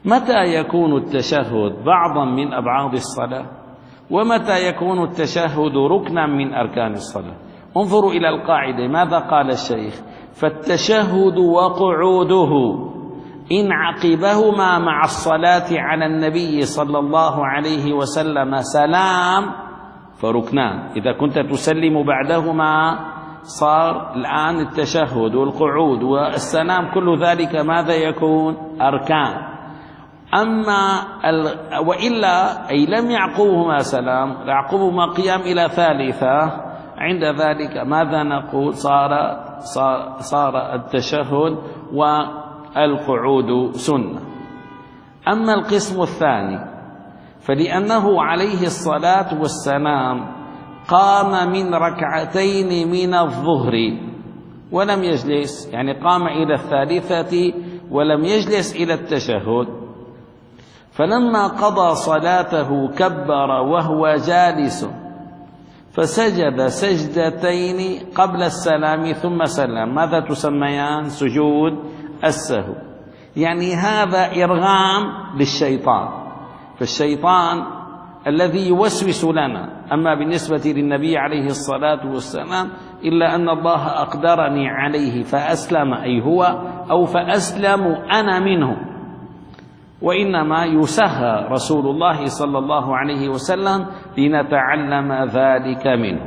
متى يكون التشهد بعضا من أبعاد الصلاة، ومتى يكون التشهد ركنا من أركان الصلاة؟ انظروا إلى القاعدة، ماذا قال الشيخ؟ فالتشهد وقعوده إن عقبهما مع الصلاة على النبي صلى الله عليه وسلم سلام فركنان. إذا كنت تسلم بعدهما صار الآن التشهد والقعود والسلام كل ذلك ماذا يكون؟ أركان. أما وإلا أي لم يعقبهما سلام، يعقبهما قيام إلى ثالثة، عند ذلك ماذا نقول؟ صار صار, صار التشهد والقعود سنة. أما القسم الثاني فلأنه عليه الصلاة والسلام قام من ركعتين من الظهر ولم يجلس، يعني قام إلى الثالثة ولم يجلس إلى التشهد، فلما قضى صلاته كبر وهو جالس فسجد سجدتين قبل السلام ثم سلم. ماذا تسميان؟ سجود السهو. يعني هذا إرغام للشيطان، فالشيطان الذي يوسوس لنا. أما بالنسبة للنبي عليه الصلاة والسلام إلا أن الله أقدرني عليه فأسلم، أي هو أو فأسلم أنا منه، وإنما يسهى رسول الله صلى الله عليه وسلم لنتعلم ذلك منه.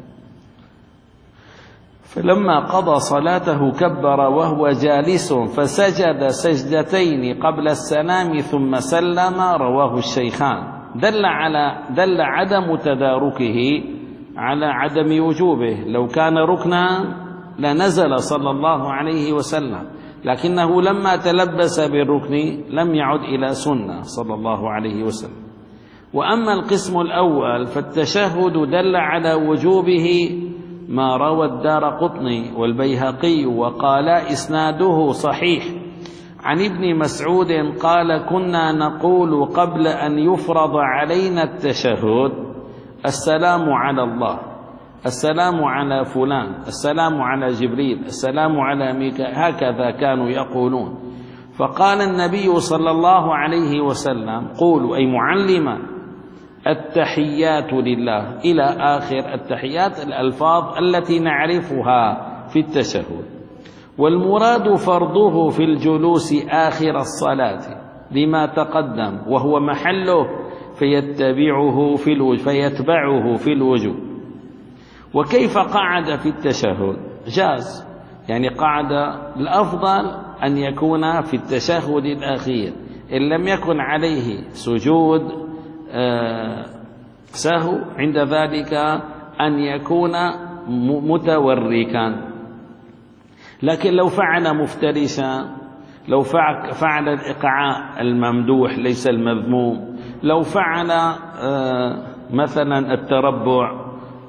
فلما قضى صلاته كبر وهو جالس فسجد سجدتين قبل السلام ثم سلم، رواه الشيخان. دل على دل عدم تداركه على عدم وجوبه، لو كان ركنا لنزل صلى الله عليه وسلم، لكنه لما تلبس بالركن لم يعد إلى سنة صلى الله عليه وسلم. وأما القسم الأول فالتشهد دل على وجوبه ما روى الدارقطني والبيهقي وقال إسناده صحيح عن ابن مسعود قال: كنا نقول قبل أن يفرض علينا التشهد: السلام على الله، السلام على فلان، السلام على جبريل، السلام على ميكائيل، هكذا كانوا يقولون. فقال النبي صلى الله عليه وسلم: قولوا، أي معلما، التحيات لله إلى آخر التحيات، الألفاظ التي نعرفها في التشهد. والمراد فرضه في الجلوس آخر الصلاة لما تقدم وهو محله، فيتبعه في الوجوب فيتبعه في الوجوب. وكيف قعد في التشهد؟ جاز، يعني قعد. الأفضل أن يكون في التشهد الأخير إن لم يكن عليه سجود آه سهو، عند ذلك أن يكون متوركا. لكن لو فعل مفترشا، لو فعل الإقعاء الممدوح ليس المذموم، لو فعل آه مثلا التربع،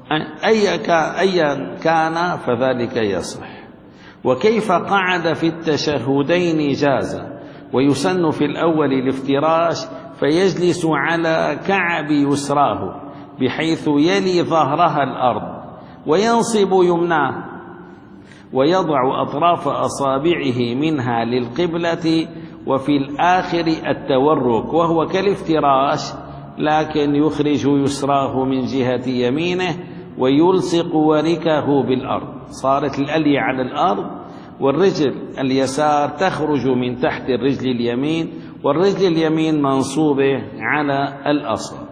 أيا كان فذلك يصح. وكيف قعد في التشهدين جاز، ويسن في الأول الافتراش، فيجلس على كعب يسراه بحيث يلي ظهرها الأرض، وينصب يمناه، ويضع أطراف أصابعه منها للقبلة، وفي الآخر التورك وهو كالافتراش، لكن يخرج يسراه من جهة يمينه ويلصق وركه بالأرض، صارت الألية على الأرض، والرجل اليسار تخرج من تحت الرجل اليمين، والرجل اليمين منصوبة على الأصابع.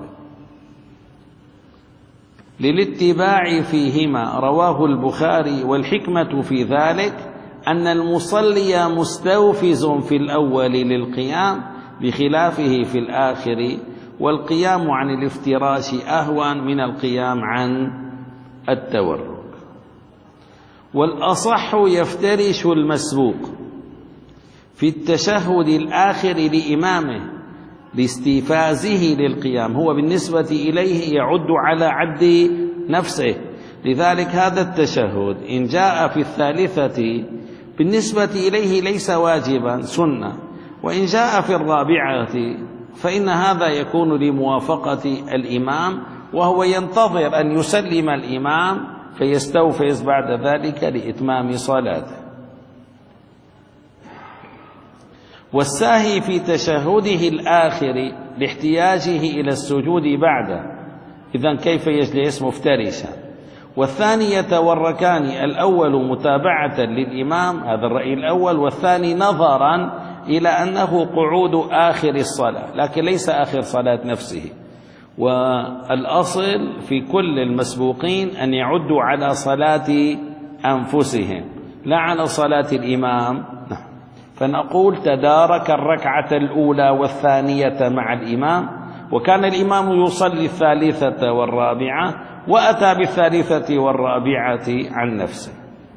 للاتباع فيهما، رواه البخاري. والحكمة في ذلك أن المصلي مستوفز في الأول للقيام بخلافه في الآخر، والقيام عن الافتراش أهون من القيام عن التورك. والأصح يفترش المسبوق في التشهد الآخر لإمامه لاستيفازه للقيام، هو بالنسبة إليه يعد على عد نفسه. لذلك هذا التشهد إن جاء في الثالثة بالنسبة إليه ليس واجبا، سنة، وإن جاء في الرابعة فإن هذا يكون لموافقة الإمام، وهو ينتظر أن يسلم الإمام فيستوفز بعد ذلك لإتمام صلاته. والساهي في تشهده الآخر لاحتياجه إلى السجود بعده، إذن كيف يجلس مفترشا. والثاني يتوركان، الأول متابعة للإمام، هذا الرأي الأول، والثاني نظرا إلى أنه قعود آخر الصلاة، لكن ليس آخر صلاة نفسه. والأصل في كل المسبوقين أن يعدوا على صلاة أنفسهم لا على صلاة الإمام. فنقول تدارك الركعة الأولى والثانية مع الإمام، وكان الإمام يصلي الثالثة والرابعة وأتى بالثالثة والرابعة عن نفسه،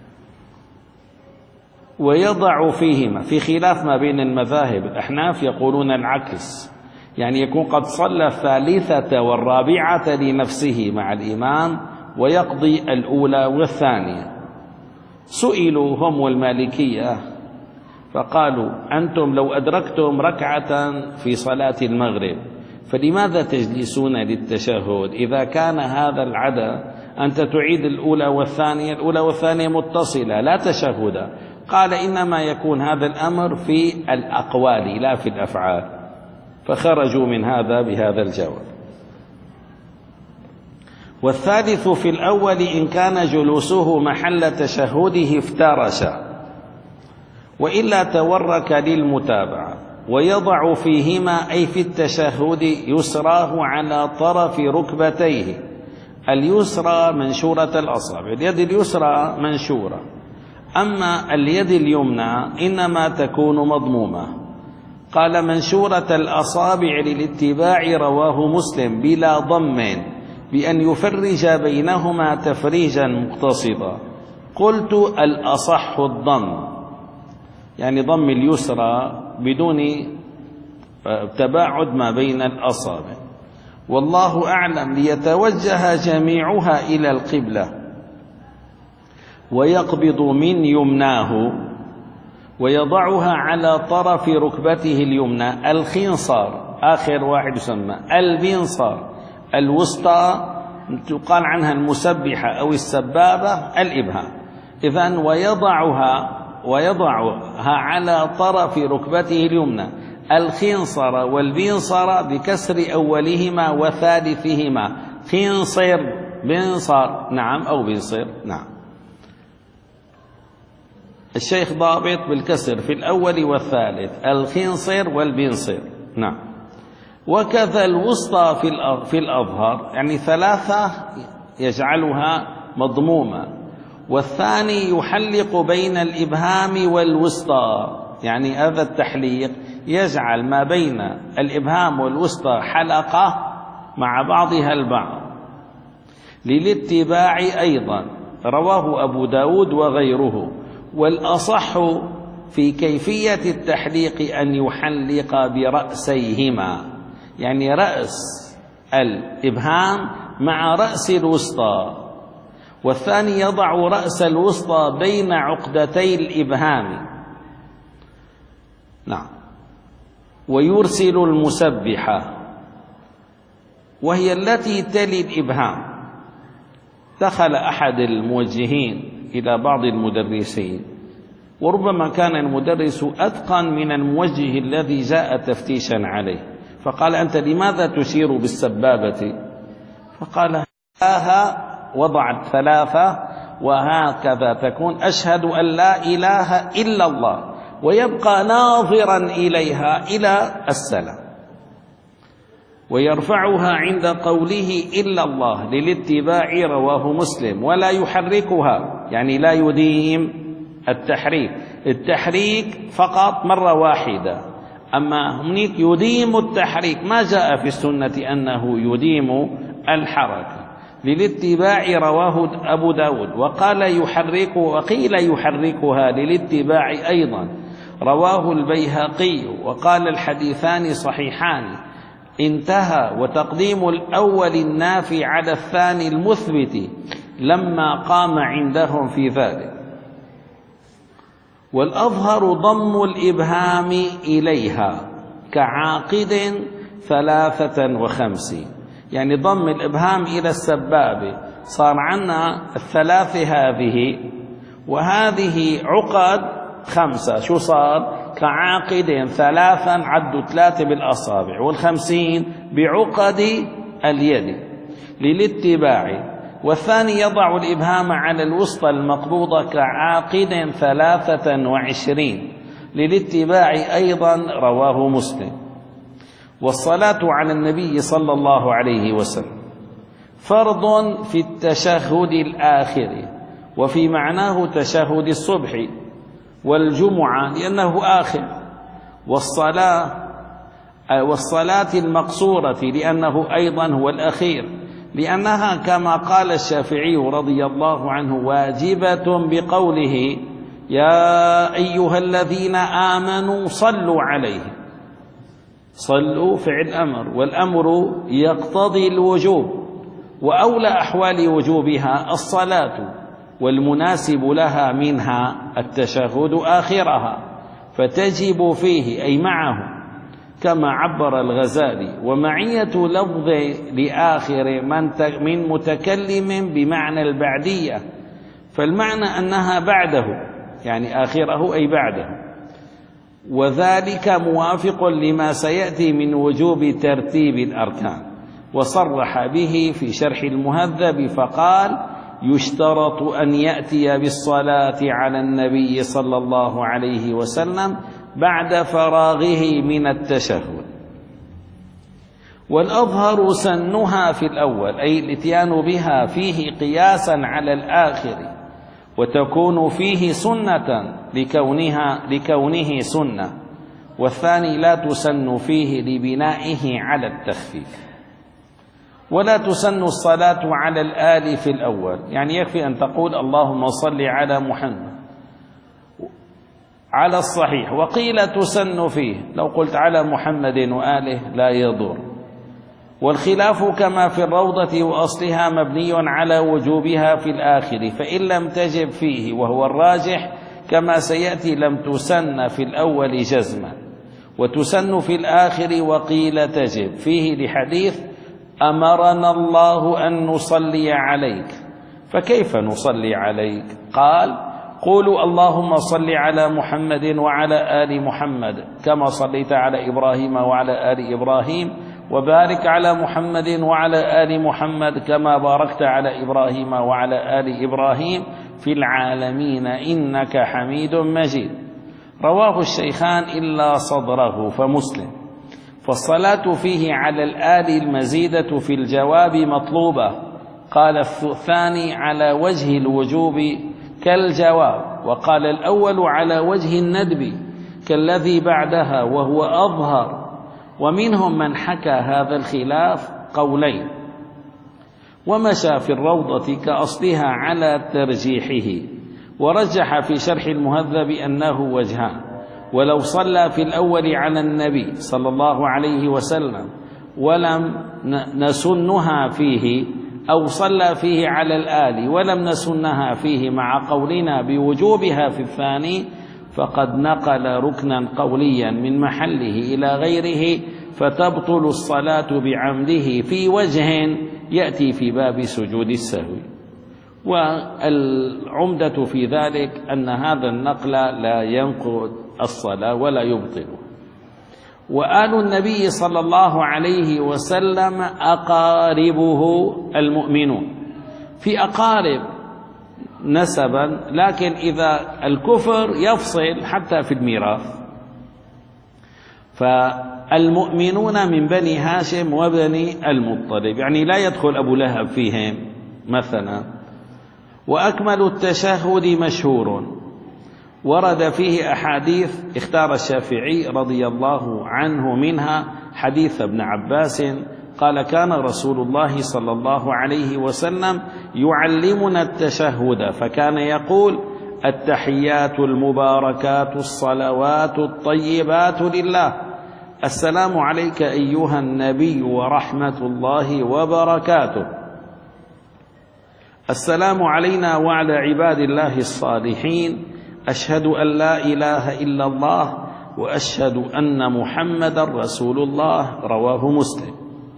ويضع فيهما، في خلاف ما بين المذاهب. الأحناف يقولون العكس، يعني يكون قد صلى الثالثة والرابعة لنفسه مع الإمام ويقضي الأولى والثانية. سئلوا هم والمالكية فقالوا أنتم لو أدركتم ركعة في صلاة المغرب فلماذا تجلسون للتشهد إذا كان هذا العدد أنت تعيد الأولى والثانية، الأولى والثانية متصلة لا تشهد. قال إنما يكون هذا الأمر في الأقوال لا في الأفعال، فخرجوا من هذا بهذا الجواب. والثالث في الأول إن كان جلوسه محل تشهده افترش، وإلا تورك للمتابعة. ويضع فيهما أي في التشهد يسراه على طرف ركبتيه، اليسرى منشورة الأصابع، اليد اليسرى منشورة، أما اليد اليمنى إنما تكون مضمومة. قال منشورة الأصابع للاتباع، رواه مسلم بلا ضم، بأن يفرج بينهما تفريجا مقتصدا. قلت الأصح الضم، يعني ضم اليسرى بدون تباعد ما بين الأصابع. والله أعلم. ليتوجه جميعها إلى القبلة، ويقبض من يمناه ويضعها على طرف ركبته اليمنى، الخنصر آخر واحد يسمى، البنصر الوسطى تقال عنها المسبحة أو السبابة، الإبهام. إذن ويضعها ويضعها على طرف ركبته اليمنى، الخنصر والبنصر بكسر أولهما وثالثهما، خنصر بنصر، نعم، أو بنصر، نعم. الشيخ ضابط بالكسر في الأول والثالث، الخنصر والبنصر، نعم. وكذا الوسطى في الأظهر، يعني ثلاثة يجعلها مضمومة، والثاني يحلق بين الإبهام والوسطى، يعني هذا التحليق يجعل ما بين الإبهام والوسطى حلقة مع بعضها البعض للاتباع أيضا، رواه أبو داود وغيره. والأصح في كيفية التحليق أن يحلق برأسيهما، يعني رأس الإبهام مع رأس الوسطى، والثاني يضع رأس الوسطى بين عقدتي الإبهام، نعم. ويرسل المسبحة، وهي التي تلي الإبهام. دخل أحد الموجهين إلى بعض المدرسين، وربما كان المدرس أتقن من الموجه الذي جاء تفتيشا عليه، فقال أنت لماذا تشير بالسبابة؟ فقال هاها، وضعت ثلاثة، وهكذا تكون أشهد أن لا إله إلا الله، ويبقى ناظرا إليها إلى السلام، ويرفعها عند قوله إلا الله للاتباع، رواه مسلم. ولا يحركها، يعني لا يديم التحريك، التحريك فقط مرة واحدة، أما هناك يديم التحريك، ما جاء في السنة أنه يديم الحركة. للاتباع رواه أبو داود، وقال يحرك، وقيل يحركها للاتباع أيضا، رواه البيهقي، وقال الحديثان صحيحان. انتهى. وتقديم الأول النافي على الثاني المثبت لما قام عندهم في ذلك. والأظهر ضم الإبهام إليها كعاقد ثلاثة وخمسين، يعني ضم الإبهام إلى السبابة، صار عنا الثلاث هذه، وهذه عقد خمسة، شو صار؟ كعاقد ثلاثا عد ثلاثة بالأصابع، والخمسين بعقد اليد للاتباع. والثاني يضع الإبهام على الوسطى المقبوضة كعاقد ثلاثة وعشرين للاتباع أيضا، رواه مسلم. والصلاة على النبي صلى الله عليه وسلم فرض في التشهد الآخر، وفي معناه تشهد الصبح والجمعة لأنه آخر، والصلاة والصلاة المقصورة لأنه أيضا هو الأخير، لأنها كما قال الشافعي رضي الله عنه واجبة بقوله يا أيها الذين آمنوا صلوا عليه. صلوا فعل أمر، والأمر يقتضي الوجوب، وأولى أحوال وجوبها الصلاة، والمناسب لها منها التشهد آخرها، فتجب فيه أي معه، كما عبر الغزالي. ومعية لفظ لآخر من متكلم بمعنى البعدية، فالمعنى أنها بعده، يعني آخره أي بعده، وذلك موافق لما سيأتي من وجوب ترتيب الأركان. وصرح به في شرح المهذب فقال يشترط أن يأتي بالصلاة على النبي صلى الله عليه وسلم بعد فراغه من التشهد. والأظهر سنها في الأول، أي الاتيان بها فيه قياسا على الآخر، وتكون فيه سنة لكونها لكونه سنة، والثاني لا تسن فيه لبنائه على التخفيف. ولا تسن الصلاة على الآل في الأول، يعني يكفي أن تقول اللهم صل على محمد على الصحيح، وقيل تسن فيه لو قلت على محمد وآله لا يضر. والخلاف كما في الروضة وأصلها مبني على وجوبها في الآخر، فإن لم تجب فيه وهو الراجح كما سيأتي لم تسن في الأول جزما، وتسن في الآخر وقيل تجب فيه لحديث أمرنا الله أن نصلي عليك، فكيف نصلي عليك؟ قال قولوا اللهم صل على محمد وعلى آل محمد كما صليت على إبراهيم وعلى آل إبراهيم، وبارك على محمد وعلى آل محمد كما باركت على إبراهيم وعلى آل إبراهيم في العالمين إنك حميد مجيد. رواه الشيخان إلا صدره فمسلم. فالصلاة فيه على الآل المزيدة في الجواب مطلوبة، قال الثاني على وجه الوجوب كالجواب، وقال الأول على وجه الندب كالذي بعدها وهو أظهر. ومنهم من حكى هذا الخلاف قولين، ومشى في الروضة كأصلها على ترجيحه، ورجح في شرح المهذب أنه وجهان. ولو صلى في الأول على النبي صلى الله عليه وسلم ولم نسنها فيه، أو صلى فيه على الآل ولم نسنها فيه مع قولنا بوجوبها في الثاني، فقد نقل ركنا قوليا من محله إلى غيره، فتبطل الصلاة بعمده في وجه يأتي في باب سجود السهو. والعمدة في ذلك أن هذا النقل لا ينقض الصلاة ولا يبطل. وآل النبي صلى الله عليه وسلم أقاربه المؤمنون، في أقارب نسبا، لكن إذا الكفر يفصل حتى في الميراث، فالمؤمنون من بني هاشم وبني المطلب، يعني لا يدخل أبو لهب فيهم مثلا. وأكمل التشهد مشهور، ورد فيه أحاديث اختار الشافعي رضي الله عنه منها حديث ابن عباس قال كان رسول الله صلى الله عليه وسلم يعلمنا التشهد، فكان يقول التحيات المباركات الصلوات الطيبات لله، السلام عليك أيها النبي ورحمة الله وبركاته، السلام علينا وعلى عباد الله الصالحين، أشهد أن لا إله إلا الله وأشهد أن محمدا رسول الله، رواه مسلم.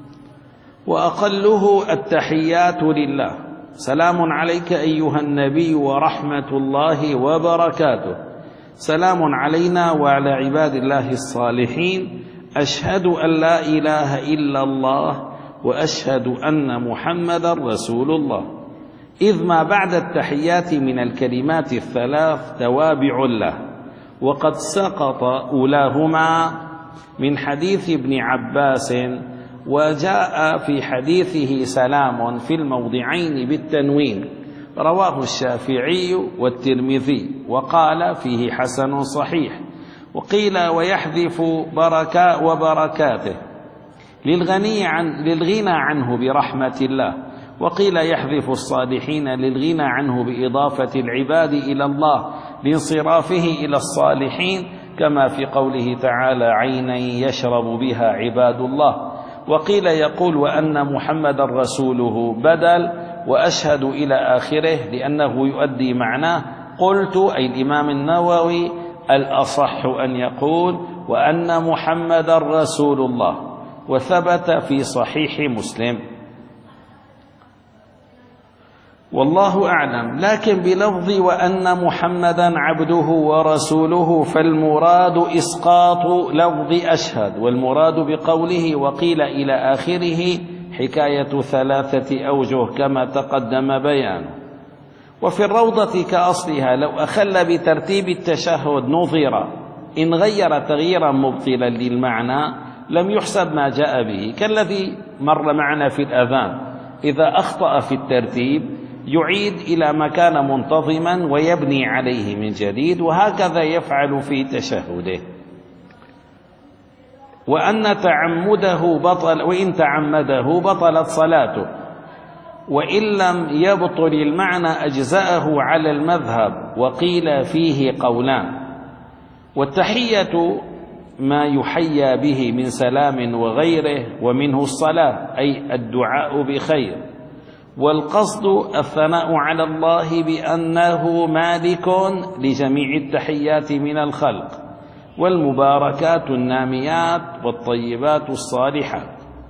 وأقله التحيات لله، سلام عليك أيها النبي ورحمة الله وبركاته، سلام علينا وعلى عباد الله الصالحين، أشهد أن لا إله إلا الله وأشهد أن محمدا رسول الله. إذ ما بعد التحيات من الكلمات الثلاث توابع له، وقد سقط أولاهما من حديث ابن عباس، وجاء في حديثه سلام في الموضعين بالتنوين، رواه الشافعي والترمذي وقال فيه حسن صحيح. وقيل ويحذف بركاء وبركاته للغني عن للغنى عنه برحمة الله، وقيل يحذف الصالحين للغنى عنه بإضافة العباد إلى الله لانصرافه إلى الصالحين، كما في قوله تعالى عينا يشرب بها عباد الله. وقيل يقول وأن محمدا رسوله بدل وأشهد إلى آخره لأنه يؤدي معناه. قلت أي الإمام النووي الأصح أن يقول وأن محمدا رسول الله، وثبت في صحيح مسلم، والله أعلم. لكن بلفظ وأن محمدا عبده ورسوله، فالمراد إسقاط لفظ أشهد، والمراد بقوله وقيل إلى آخره حكاية ثلاثة أوجه كما تقدم بيانه. وفي الروضة كأصلها لو أخل بترتيب التشهد نظر، إن غير تغييرا مبطلا للمعنى لم يحسب ما جاء به، كالذي مر معنا في الأذان، إذا أخطأ في الترتيب يعيد إلى ما كان منتظما ويبني عليه من جديد، وهكذا يفعل في تشهده. وأن تعمده بطل، وإن تعمده بطلت صلاته، وإن لم يبطل المعنى أجزأه على المذهب، وقيل فيه قولان. والتحية ما يحيى به من سلام وغيره، ومنه الصلاة أي الدعاء بخير، والقصد الثناء على الله بأنه مالك لجميع التحيات من الخلق، والمباركات الناميات والطيبات الصالحات.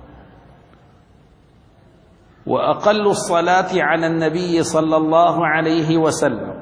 وأقل الصلاة على النبي صلى الله عليه وسلم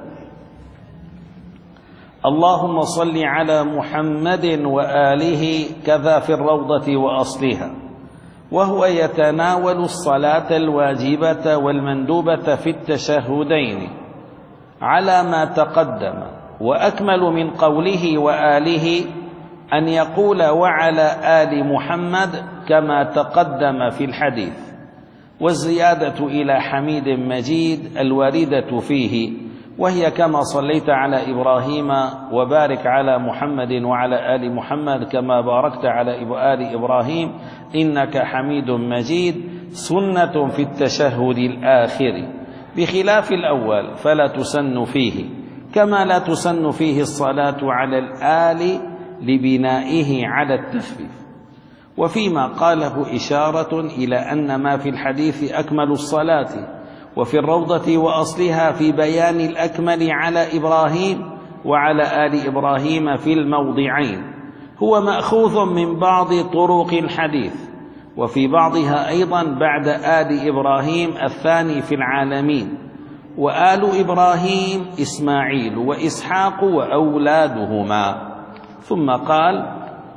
اللهم صل على محمد وآله، كذا في الروضة وأصلها، وهو يتناول الصلاة الواجبة والمندوبة في التشهدين على ما تقدم. وأكمل من قوله وآله أن يقول وعلى آل محمد كما تقدم في الحديث، والزيادة إلى حميد مجيد الواردة فيه، وهي كما صليت على إبراهيم وبارك على محمد وعلى آل محمد كما باركت على آل إبراهيم إنك حميد مجيد، سنة في التشهد الآخر، بخلاف الأول فلا تسن فيه، كما لا تسن فيه الصلاة على الآل لبنائه على التخفيف. وفيما قاله إشارة إلى أن ما في الحديث أكمل الصلاة، وفي الروضة وأصلها في بيان الأكمل على إبراهيم وعلى آل إبراهيم في الموضعين، هو مأخوذ من بعض طرق الحديث، وفي بعضها أيضا بعد آل إبراهيم الثاني في العالمين، وآل إبراهيم إسماعيل وإسحاق وأولادهما. ثم قال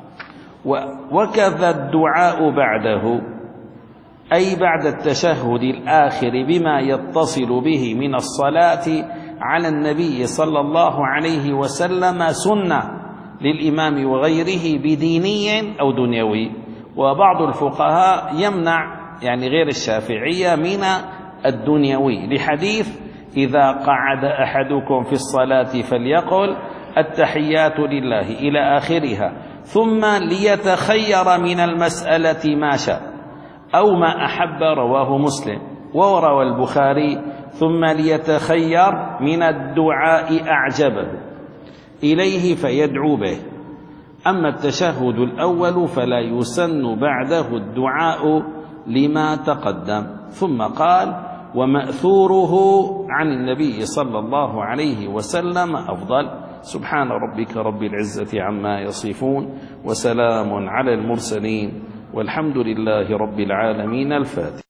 وكذا الدعاء بعده، أي بعد التشهد الآخر بما يتصل به من الصلاة على النبي صلى الله عليه وسلم، سنة للإمام وغيره بديني أو دنيوي. وبعض الفقهاء يمنع يعني غير الشافعية من الدنيوي لحديث إذا قعد أحدكم في الصلاة فليقل التحيات لله إلى آخرها، ثم ليتخير من المسألة ما شاء أو ما أحب، رواه مسلم. وروى البخاري ثم ليتخير من الدعاء أعجبه إليه فيدعو به. أما التشهد الأول فلا يسن بعده الدعاء لما تقدم. ثم قال ومأثوره عن النبي صلى الله عليه وسلم أفضل. سبحان ربك رب العزة عما يصفون، وسلام على المرسلين، والحمد لله رب العالمين. الفاتحة.